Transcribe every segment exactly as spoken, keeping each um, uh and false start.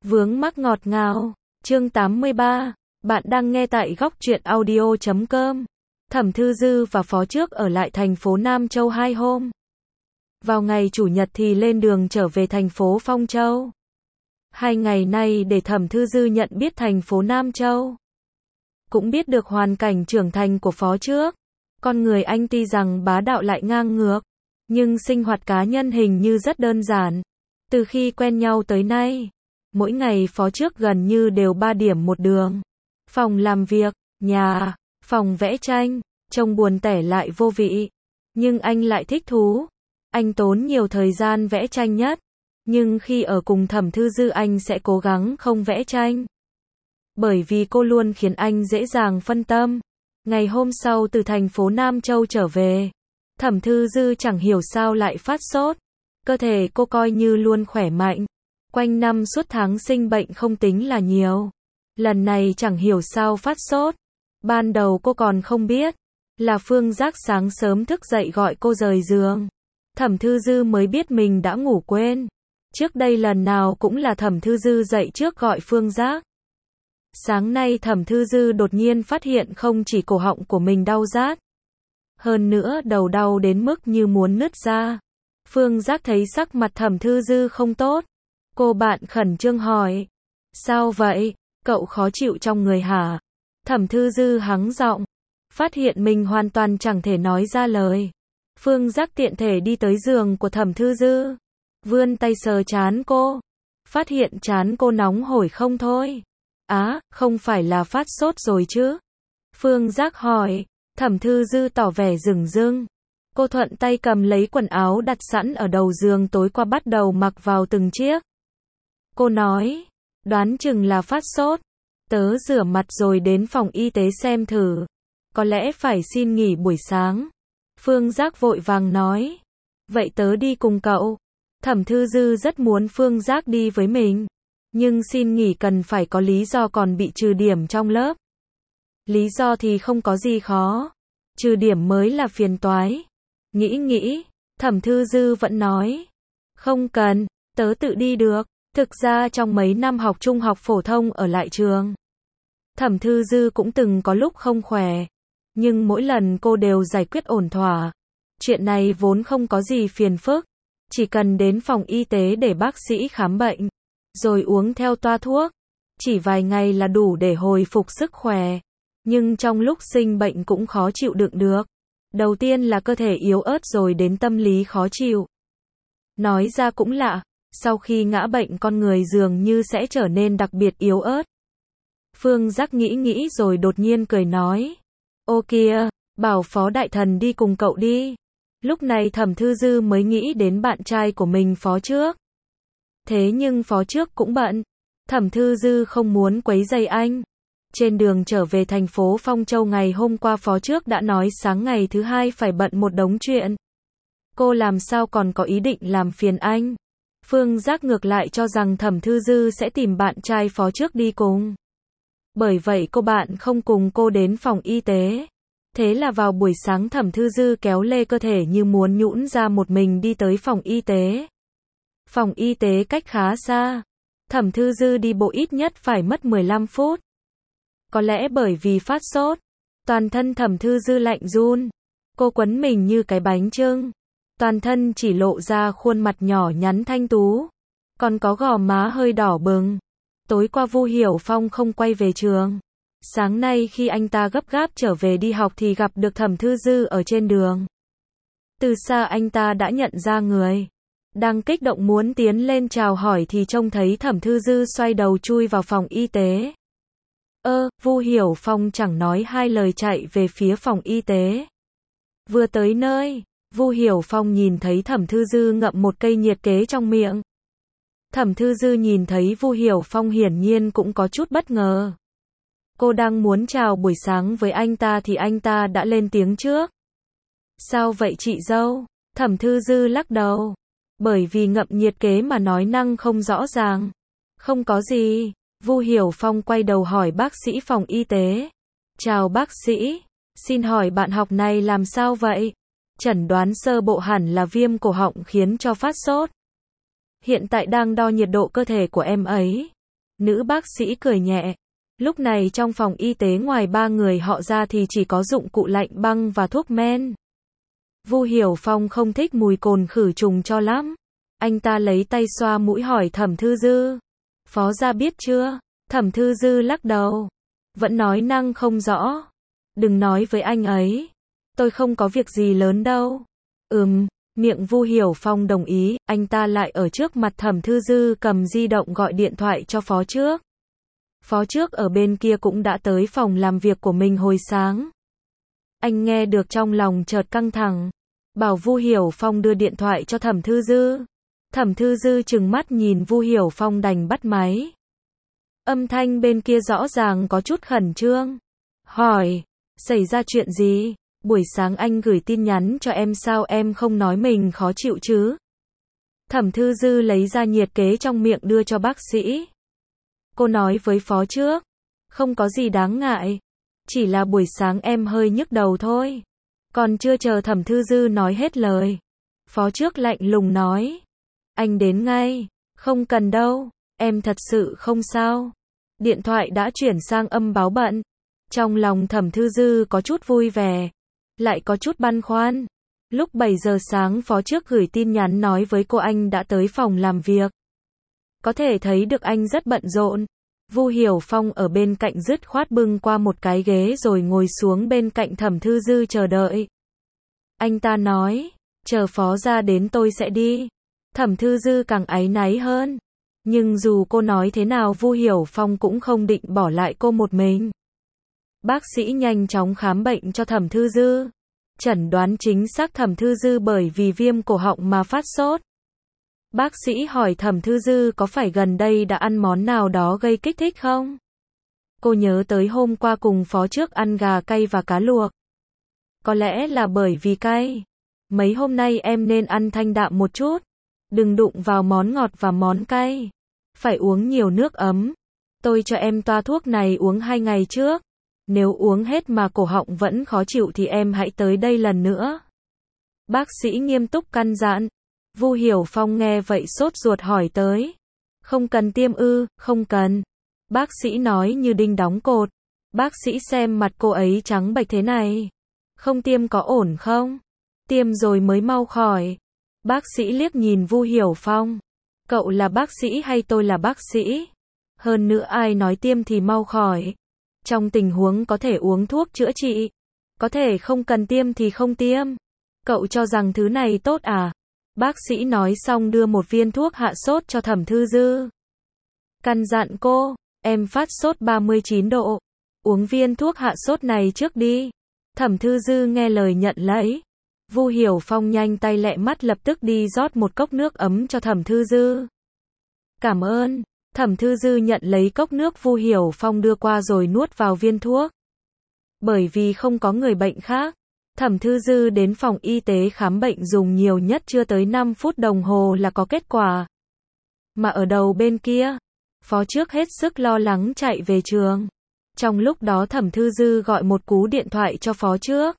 Vướng mắc ngọt ngào. Chương tám mươi ba. Bạn đang nghe tại góc truyện audio chấm com. Thẩm Thư Dư và Phó Trước ở lại thành phố Nam Châu hai hôm. Vào ngày Chủ nhật thì lên đường trở về thành phố Phong Châu. Hai ngày nay để Thẩm Thư Dư nhận biết thành phố Nam Châu. Cũng biết được hoàn cảnh trưởng thành của Phó Trước. Con người anh tuy rằng bá đạo lại ngang ngược, nhưng sinh hoạt cá nhân hình như rất đơn giản. Từ khi quen nhau tới nay, mỗi ngày Phó Trước gần như đều ba điểm một đường. Phòng làm việc, nhà, phòng vẽ tranh, trông buồn tẻ lại vô vị. Nhưng anh lại thích thú. Anh tốn nhiều thời gian vẽ tranh nhất. Nhưng khi ở cùng Thẩm Thư Dư anh sẽ cố gắng không vẽ tranh. Bởi vì cô luôn khiến anh dễ dàng phân tâm. Ngày hôm sau từ thành phố Nam Châu trở về, Thẩm Thư Dư chẳng hiểu sao lại phát sốt. Cơ thể cô coi như luôn khỏe mạnh. Quanh năm suốt tháng sinh bệnh không tính là nhiều. Lần này chẳng hiểu sao phát sốt. Ban đầu cô còn không biết. Là Phương Giác sáng sớm thức dậy gọi cô rời giường. Thẩm Thư Dư mới biết mình đã ngủ quên. Trước đây lần nào cũng là Thẩm Thư Dư dậy trước gọi Phương Giác. Sáng nay Thẩm Thư Dư đột nhiên phát hiện không chỉ cổ họng của mình đau rát. Hơn nữa đầu đau đến mức như muốn nứt ra. Phương Giác thấy sắc mặt Thẩm Thư Dư không tốt. Cô bạn khẩn trương hỏi. Sao vậy? Cậu khó chịu trong người hả? Thẩm Thư Dư hắng giọng. Phát hiện mình hoàn toàn chẳng thể nói ra lời. Phương Giác tiện thể đi tới giường của Thẩm Thư Dư. Vươn tay sờ trán cô. Phát hiện trán cô nóng hổi không thôi. Á, không phải là phát sốt rồi chứ? Phương Giác hỏi. Thẩm Thư Dư tỏ vẻ dửng dưng. Cô thuận tay cầm lấy quần áo đặt sẵn ở đầu giường tối qua bắt đầu mặc vào từng chiếc. Cô nói. Đoán chừng là phát sốt. Tớ rửa mặt rồi đến phòng y tế xem thử. Có lẽ phải xin nghỉ buổi sáng. Phương Giác vội vàng nói. Vậy tớ đi cùng cậu. Thẩm Thư Dư rất muốn Phương Giác đi với mình. Nhưng xin nghỉ cần phải có lý do còn bị trừ điểm trong lớp. Lý do thì không có gì khó. Trừ điểm mới là phiền toái. Nghĩ nghĩ, Thẩm Thư Dư vẫn nói. Không cần, tớ tự đi được. Thực ra trong mấy năm học trung học phổ thông ở lại trường, Thẩm Thư Dư cũng từng có lúc không khỏe. Nhưng mỗi lần cô đều giải quyết ổn thỏa. Chuyện này vốn không có gì phiền phức. Chỉ cần đến phòng y tế để bác sĩ khám bệnh. Rồi uống theo toa thuốc. Chỉ vài ngày là đủ để hồi phục sức khỏe. Nhưng trong lúc sinh bệnh cũng khó chịu đựng được. Đầu tiên là cơ thể yếu ớt rồi đến tâm lý khó chịu. Nói ra cũng lạ. Sau khi ngã bệnh con người dường như sẽ trở nên đặc biệt yếu ớt. Phương Giác nghĩ nghĩ rồi đột nhiên cười nói. Ô kìa, bảo Phó Đại Thần đi cùng cậu đi. Lúc này Thẩm Thư Dư mới nghĩ đến bạn trai của mình Phó Trước. Thế nhưng Phó Trước cũng bận. Thẩm Thư Dư không muốn quấy rầy anh. Trên đường trở về thành phố Phong Châu ngày hôm qua Phó Trước đã nói sáng ngày thứ hai phải bận một đống chuyện. Cô làm sao còn có ý định làm phiền anh. Phương Giác ngược lại cho rằng Thẩm Thư Dư sẽ tìm bạn trai Phó Trước đi cùng. Bởi vậy cô bạn không cùng cô đến phòng y tế. Thế là vào buổi sáng Thẩm Thư Dư kéo lê cơ thể như muốn nhũn ra một mình đi tới phòng y tế. Phòng y tế cách khá xa. Thẩm Thư Dư đi bộ ít nhất phải mất mười lăm phút. Có lẽ bởi vì phát sốt, toàn thân Thẩm Thư Dư lạnh run. Cô quấn mình như cái bánh chưng. Toàn thân chỉ lộ ra khuôn mặt nhỏ nhắn thanh tú. Còn có gò má hơi đỏ bừng. Tối qua Vu Hiểu Phong không quay về trường. Sáng nay khi anh ta gấp gáp trở về đi học thì gặp được Thẩm Thư Dư ở trên đường. Từ xa anh ta đã nhận ra người. Đang kích động muốn tiến lên chào hỏi thì trông thấy Thẩm Thư Dư xoay đầu chui vào phòng y tế. Ơ, Vu Hiểu Phong chẳng nói hai lời chạy về phía phòng y tế. Vừa tới nơi, Vu Hiểu Phong nhìn thấy Thẩm Thư Dư ngậm một cây nhiệt kế trong miệng. Thẩm Thư Dư nhìn thấy Vu Hiểu Phong hiển nhiên cũng có chút bất ngờ. Cô đang muốn chào buổi sáng với anh ta thì anh ta đã lên tiếng trước. Sao vậy chị dâu? Thẩm Thư Dư lắc đầu. Bởi vì ngậm nhiệt kế mà nói năng không rõ ràng. Không có gì. Vu Hiểu Phong quay đầu hỏi bác sĩ phòng y tế. Chào bác sĩ. Xin hỏi bạn học này làm sao vậy? Chẩn đoán sơ bộ hẳn là viêm cổ họng khiến cho phát sốt. Hiện tại đang đo nhiệt độ cơ thể của em ấy. Nữ bác sĩ cười nhẹ. Lúc này trong phòng y tế ngoài ba người họ ra thì chỉ có dụng cụ lạnh băng và thuốc men. Vu Hiểu Phong không thích mùi cồn khử trùng cho lắm. Anh ta lấy tay xoa mũi hỏi Thẩm Thư Dư. Phó gia biết chưa? Thẩm Thư Dư lắc đầu. Vẫn nói năng không rõ. Đừng nói với anh ấy. Tôi không có việc gì lớn đâu. Ừm, miệng Vu Hiểu Phong đồng ý, anh ta lại ở trước mặt Thẩm Thư Dư cầm di động gọi điện thoại cho phó trước. Phó trước ở bên kia cũng đã tới phòng làm việc của mình hồi sáng. Anh nghe được trong lòng chợt căng thẳng. Bảo Vu Hiểu Phong đưa điện thoại cho Thẩm Thư Dư. Thẩm Thư Dư trừng mắt nhìn Vu Hiểu Phong đành bắt máy. Âm thanh bên kia rõ ràng có chút khẩn trương. Hỏi, xảy ra chuyện gì? Buổi sáng anh gửi tin nhắn cho em sao em không nói mình khó chịu chứ? Thẩm Thư Dư lấy ra nhiệt kế trong miệng đưa cho bác sĩ. Cô nói với phó trước. Không có gì đáng ngại. Chỉ là buổi sáng em hơi nhức đầu thôi. Còn chưa chờ Thẩm Thư Dư nói hết lời. Phó trước lạnh lùng nói. Anh đến ngay. Không cần đâu. Em thật sự không sao. Điện thoại đã chuyển sang âm báo bận. Trong lòng Thẩm Thư Dư có chút vui vẻ. Lại có chút băn khoăn. Lúc bảy giờ sáng phó trước gửi tin nhắn nói với cô anh đã tới phòng làm việc. Có thể thấy được anh rất bận rộn. Vu Hiểu Phong ở bên cạnh dứt khoát bưng qua một cái ghế rồi ngồi xuống bên cạnh Thẩm Thư Dư chờ đợi. Anh ta nói, chờ phó ra đến tôi sẽ đi. Thẩm Thư Dư càng áy náy hơn. Nhưng dù cô nói thế nào Vu Hiểu Phong cũng không định bỏ lại cô một mình. Bác sĩ nhanh chóng khám bệnh cho Thẩm Thư Dư. Chẩn đoán chính xác Thẩm Thư Dư bởi vì viêm cổ họng mà phát sốt. Bác sĩ hỏi Thẩm Thư Dư có phải gần đây đã ăn món nào đó gây kích thích không? Cô nhớ tới hôm qua cùng phó trước ăn gà cay và cá luộc. Có lẽ là bởi vì cay. Mấy hôm nay em nên ăn thanh đạm một chút. Đừng đụng vào món ngọt và món cay. Phải uống nhiều nước ấm. Tôi cho em toa thuốc này uống hai ngày trước. Nếu uống hết mà cổ họng vẫn khó chịu thì em hãy tới đây lần nữa. Bác sĩ nghiêm túc căn dặn. Vu Hiểu Phong nghe vậy sốt ruột hỏi tới. Không cần tiêm ư? Không cần. Bác sĩ nói như đinh đóng cột. Bác sĩ xem mặt cô ấy trắng bệch thế này. Không tiêm có ổn không? Tiêm rồi mới mau khỏi. Bác sĩ liếc nhìn Vu Hiểu Phong. Cậu là bác sĩ hay tôi là bác sĩ? Hơn nữa ai nói tiêm thì mau khỏi. Trong tình huống có thể uống thuốc chữa trị. Có thể không cần tiêm thì không tiêm. Cậu cho rằng thứ này tốt à? Bác sĩ nói xong đưa một viên thuốc hạ sốt cho Thẩm Thư Dư. Căn dặn cô, em phát sốt ba mươi chín độ. Uống viên thuốc hạ sốt này trước đi. Thẩm Thư Dư nghe lời nhận lấy. Vu Hiểu Phong nhanh tay lẹ mắt lập tức đi rót một cốc nước ấm cho Thẩm Thư Dư. Cảm ơn. Thẩm Thư Dư nhận lấy cốc nước Vu Hiểu Phong đưa qua rồi nuốt vào viên thuốc. Bởi vì không có người bệnh khác, Thẩm Thư Dư đến phòng y tế khám bệnh dùng nhiều nhất chưa tới năm phút đồng hồ là có kết quả. Mà ở đầu bên kia, phó trước hết sức lo lắng chạy về trường. Trong lúc đó Thẩm Thư Dư gọi một cú điện thoại cho phó trước.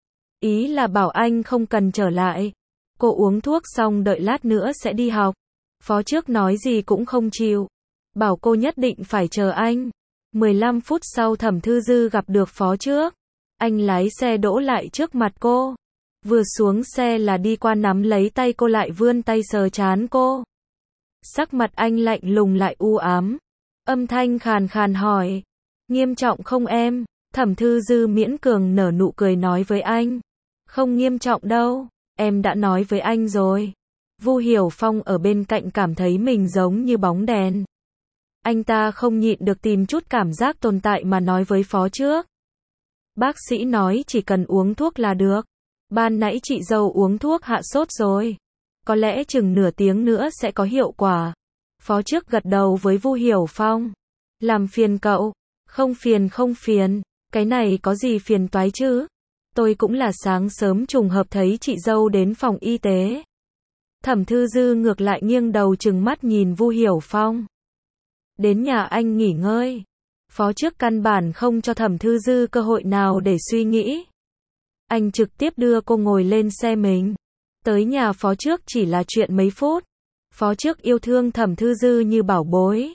Ý là bảo anh không cần trở lại. Cô uống thuốc xong đợi lát nữa sẽ đi học. Phó trước nói gì cũng không chịu. Bảo cô nhất định phải chờ anh. mười lăm phút sau Thẩm Thư Dư gặp được phó trước. Anh lái xe đỗ lại trước mặt cô. Vừa xuống xe là đi qua nắm lấy tay cô lại vươn tay sờ trán cô. Sắc mặt anh lạnh lùng lại u ám. Âm thanh khàn khàn hỏi. Nghiêm trọng không em? Thẩm Thư Dư miễn cường nở nụ cười nói với anh. Không nghiêm trọng đâu. Em đã nói với anh rồi. Vu Hiểu Phong ở bên cạnh cảm thấy mình giống như bóng đèn. Anh ta không nhịn được tìm chút cảm giác tồn tại mà nói với phó trước. Bác sĩ nói chỉ cần uống thuốc là được. Ban nãy chị dâu uống thuốc hạ sốt rồi. Có lẽ chừng nửa tiếng nữa sẽ có hiệu quả. Phó trước gật đầu với Vu Hiểu Phong. Làm phiền cậu. Không phiền không phiền. Cái này có gì phiền toái chứ? Tôi cũng là sáng sớm trùng hợp thấy chị dâu đến phòng y tế. Thẩm Thư Dư ngược lại nghiêng đầu trừng mắt nhìn Vu Hiểu Phong. Đến nhà anh nghỉ ngơi. Phó trước căn bản không cho Thẩm Thư Dư cơ hội nào để suy nghĩ. Anh trực tiếp đưa cô ngồi lên xe mình. Tới nhà phó trước chỉ là chuyện mấy phút. Phó trước yêu thương Thẩm Thư Dư như bảo bối.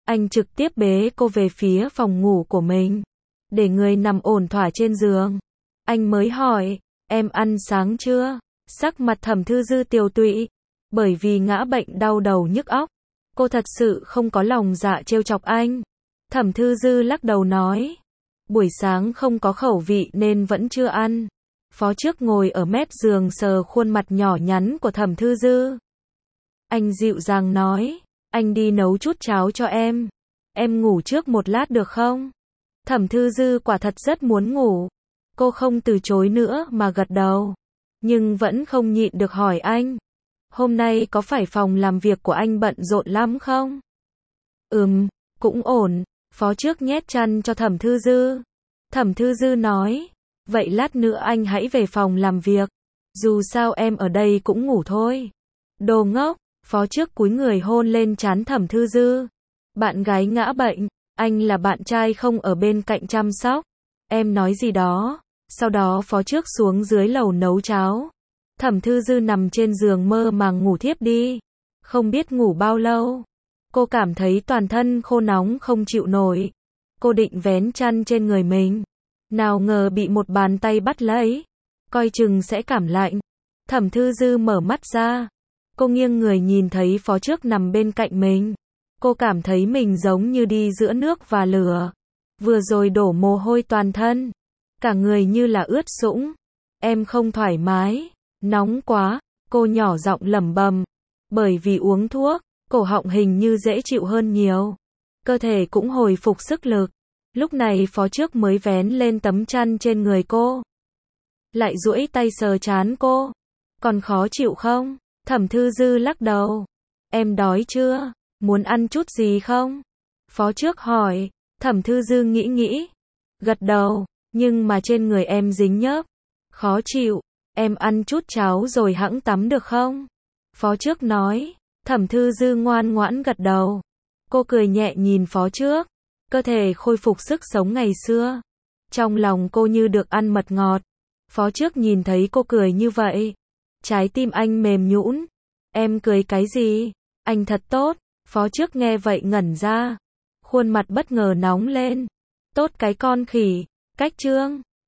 Anh trực tiếp bế cô về phía phòng ngủ của mình, để người nằm ổn thỏa trên giường. Anh mới hỏi, em ăn sáng chưa? Sắc mặt Thẩm Thư Dư tiều tụy, bởi vì ngã bệnh đau đầu nhức óc. Cô thật sự không có lòng dạ trêu chọc anh. Thẩm Thư Dư lắc đầu nói, buổi sáng không có khẩu vị nên vẫn chưa ăn. Phó Trước ngồi ở mép giường sờ khuôn mặt nhỏ nhắn của Thẩm Thư Dư. Anh dịu dàng nói, anh đi nấu chút cháo cho em. Em ngủ trước một lát được không? Thẩm Thư Dư quả thật rất muốn ngủ. Cô không từ chối nữa mà gật đầu. Nhưng vẫn không nhịn được hỏi anh, hôm nay có phải phòng làm việc của anh bận rộn lắm không? Ừm, cũng ổn. Phó Trước nhét chăn cho Thẩm Thư Dư. Thẩm Thư Dư nói, vậy lát nữa anh hãy về phòng làm việc. Dù sao em ở đây cũng ngủ thôi. Đồ ngốc. Phó Trước cúi người hôn lên trán Thẩm Thư Dư. Bạn gái ngã bệnh, anh là bạn trai không ở bên cạnh chăm sóc. Em nói gì đó. Sau đó Phó Trước xuống dưới lầu nấu cháo. Thẩm Thư Dư nằm trên giường mơ màng ngủ thiếp đi. Không biết ngủ bao lâu. Cô cảm thấy toàn thân khô nóng không chịu nổi. Cô định vén chăn trên người mình. Nào ngờ bị một bàn tay bắt lấy. Coi chừng sẽ cảm lạnh. Thẩm Thư Dư mở mắt ra. Cô nghiêng người nhìn thấy Phó Trước nằm bên cạnh mình. Cô cảm thấy mình giống như đi giữa nước và lửa. Vừa rồi đổ mồ hôi toàn thân. Cả người như là ướt sũng. Em không thoải mái. Nóng quá. Cô nhỏ giọng lẩm bẩm. Bởi vì uống thuốc, cổ họng hình như dễ chịu hơn nhiều. Cơ thể cũng hồi phục sức lực. Lúc này Phó Trước mới vén lên tấm chăn trên người cô. Lại duỗi tay sờ trán cô. Còn khó chịu không? Thẩm Thư Dư lắc đầu. Em đói chưa? Muốn ăn chút gì không? Phó Trước hỏi. Thẩm Thư Dư nghĩ nghĩ. Gật đầu. Nhưng mà trên người em dính nhớp. Khó chịu. Em ăn chút cháo rồi hẵng tắm được không? Phó Trước nói. Thẩm Thư Dư ngoan ngoãn gật đầu. Cô cười nhẹ nhìn Phó Trước. Cơ thể khôi phục sức sống ngày xưa. Trong lòng cô như được ăn mật ngọt. Phó Trước nhìn thấy cô cười như vậy. Trái tim anh mềm nhũn. Em cười cái gì? Anh thật tốt. Phó Trước nghe vậy ngẩn ra. Khuôn mặt bất ngờ nóng lên. Tốt cái con khỉ. Cách trương.